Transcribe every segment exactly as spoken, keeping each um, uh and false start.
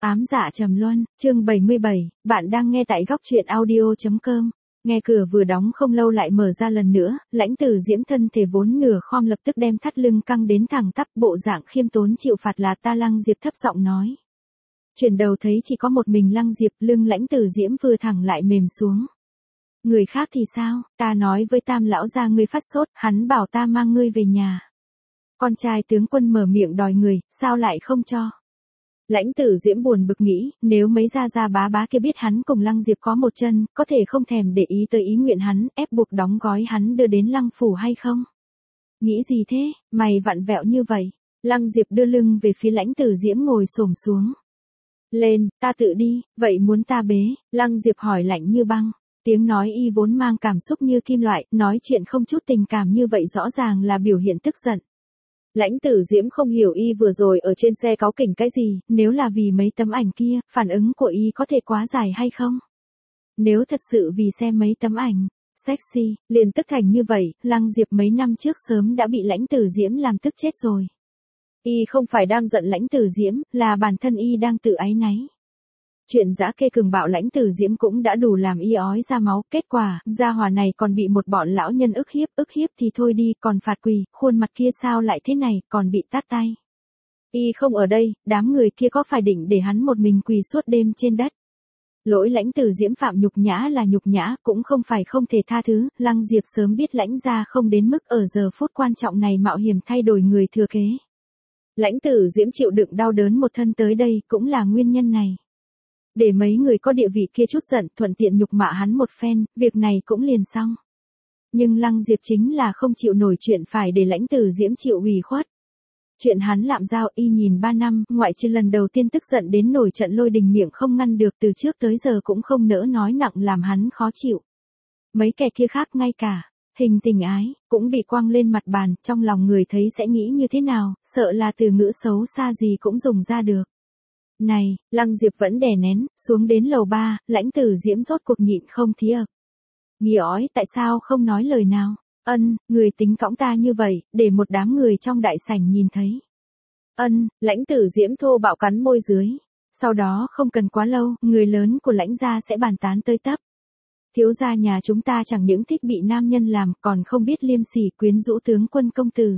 Ám dạ trầm luân, chương bảy mươi bảy, bạn đang nghe tại góc truyện audio chấm com. Nghe cửa vừa đóng không lâu lại mở ra lần nữa, Lãnh Tử Diễm thân thể vốn nửa khom lập tức đem thắt lưng căng đến thẳng tắp, bộ dạng khiêm tốn chịu phạt là ta. Lăng Diệp thấp giọng nói. Chuyển đầu thấy chỉ có một mình Lăng Diệp, lưng Lãnh Tử Diễm vừa thẳng lại mềm xuống. Người khác thì sao? Ta nói với Tam lão gia ngươi phát sốt, hắn bảo ta mang ngươi về nhà. Con trai tướng quân mở miệng đòi người, sao lại không cho? Lãnh Tử Diễm buồn bực nghĩ, nếu mấy gia gia bá bá kia biết hắn cùng Lăng Diệp có một chân, có thể không thèm để ý tới ý nguyện hắn, ép buộc đóng gói hắn đưa đến Lăng phủ hay không? Nghĩ gì thế, mày vặn vẹo như vậy? Lăng Diệp đưa lưng về phía Lãnh Tử Diễm ngồi xổm xuống. Lên, ta tự đi, vậy muốn ta bế? Lăng Diệp hỏi lạnh như băng. Tiếng nói y vốn mang cảm xúc như kim loại, nói chuyện không chút tình cảm như vậy rõ ràng là biểu hiện tức giận. Lãnh Tử Diễm không hiểu y vừa rồi ở trên xe cáu kỉnh cái gì, nếu là vì mấy tấm ảnh kia, phản ứng của y có thể quá dài hay không? Nếu thật sự vì xem mấy tấm ảnh, sexy, liền tức thành như vậy, Lăng Diệp mấy năm trước sớm đã bị Lãnh Tử Diễm làm tức chết rồi. Y không phải đang giận Lãnh Tử Diễm, là bản thân y đang tự áy náy. Chuyện dã kê cường bạo Lãnh Tử Diễm cũng đã đủ làm y ói ra máu, kết quả, gia hỏa này còn bị một bọn lão nhân ức hiếp, ức hiếp thì thôi đi, còn phạt quỳ, khuôn mặt kia sao lại thế này, còn bị tát tay. Y không ở đây, đám người kia có phải định để hắn một mình quỳ suốt đêm trên đất. Lỗi Lãnh Tử Diễm phạm nhục nhã là nhục nhã, cũng không phải không thể tha thứ, Lăng Diệp sớm biết Lãnh gia không đến mức ở giờ phút quan trọng này mạo hiểm thay đổi người thừa kế. Lãnh Tử Diễm chịu đựng đau đớn một thân tới đây, cũng là nguyên nhân này. Để mấy người có địa vị kia chút giận, thuận tiện nhục mạ hắn một phen, việc này cũng liền xong. Nhưng Lăng Diệp chính là không chịu nổi chuyện phải để Lãnh Tử Diễm chịu ủy khuất. Chuyện hắn lạm giao y nhìn ba năm, ngoại trừ lần đầu tiên tức giận đến nổi trận lôi đình miệng không ngăn được, từ trước tới giờ cũng không nỡ nói nặng làm hắn khó chịu. Mấy kẻ kia khác ngay cả hình tình ái cũng bị quăng lên mặt bàn, trong lòng người thấy sẽ nghĩ như thế nào, sợ là từ ngữ xấu xa gì cũng dùng ra được. Này, Lăng Diệp vẫn đè nén, xuống đến lầu ba, Lãnh Tử Diễm rốt cuộc nhịn không thí ực. Nghỉ ói, tại sao không nói lời nào? Ân, người tính cõng ta như vậy, để một đám người trong đại sảnh nhìn thấy. Ân, Lãnh Tử Diễm thô bạo cắn môi dưới. Sau đó không cần quá lâu, người lớn của Lãnh gia sẽ bàn tán tới tấp. Thiếu gia nhà chúng ta chẳng những thích bị nam nhân làm, còn không biết liêm sỉ quyến rũ tướng quân công tử.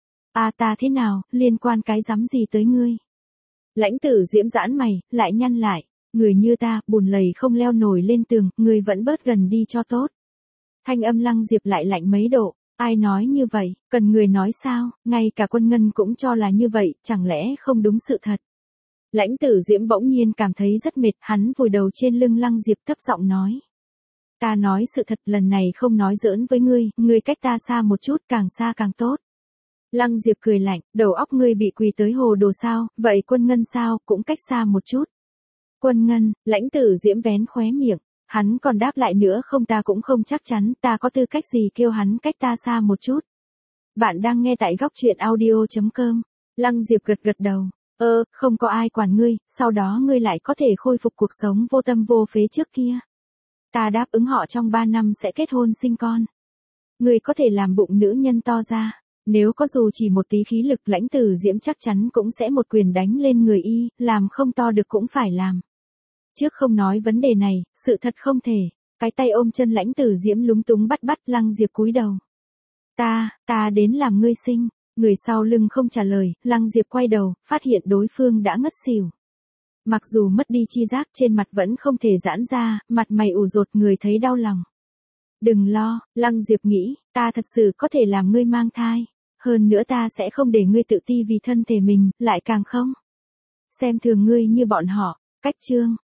À ta thế nào, liên quan cái rắm gì tới ngươi? Lãnh Tử Diễm giãn mày, lại nhăn lại, người như ta, bùn lầy không leo nổi lên tường, người vẫn bớt gần đi cho tốt. Thanh âm Lăng Diệp lại lạnh mấy độ, ai nói như vậy, cần người nói sao, ngay cả Quân Ngân cũng cho là như vậy, chẳng lẽ không đúng sự thật. Lãnh Tử Diễm bỗng nhiên cảm thấy rất mệt, hắn vùi đầu trên lưng Lăng Diệp thấp giọng nói. Ta nói sự thật, lần này không nói giỡn với ngươi, ngươi cách ta xa một chút, càng xa càng tốt. Lăng Diệp cười lạnh, đầu óc ngươi bị quỳ tới hồ đồ sao, vậy Quân Ngân sao, cũng cách xa một chút. Quân Ngân, Lãnh Tử Diễm vén khóe miệng, hắn còn đáp lại nữa không, ta cũng không chắc chắn, ta có tư cách gì kêu hắn cách ta xa một chút. Bạn đang nghe tại góc truyện audio chấm com. Lăng Diệp gật gật đầu, ơ, không có ai quản ngươi, sau đó ngươi lại có thể khôi phục cuộc sống vô tâm vô phế trước kia. Ta đáp ứng họ trong ba năm sẽ kết hôn sinh con. Ngươi có thể làm bụng nữ nhân to ra. Nếu có dù chỉ một tí khí lực, Lãnh Tử Diễm chắc chắn cũng sẽ một quyền đánh lên người y, làm không to được cũng phải làm. Trước không nói vấn đề này, sự thật không thể. Cái tay ôm chân Lãnh Tử Diễm lúng túng bắt bắt, Lăng Diệp cúi đầu. Ta, ta đến làm ngươi sinh. Người sau lưng không trả lời, Lăng Diệp quay đầu, phát hiện đối phương đã ngất xỉu. Mặc dù mất đi chi giác, trên mặt vẫn không thể giãn ra, mặt mày ủ rột, người thấy đau lòng. Đừng lo, Lăng Diệp nghĩ, ta thật sự có thể làm ngươi mang thai. Hơn nữa ta sẽ không để ngươi tự ti vì thân thể mình, lại càng không xem thường ngươi như bọn họ. Cách chương,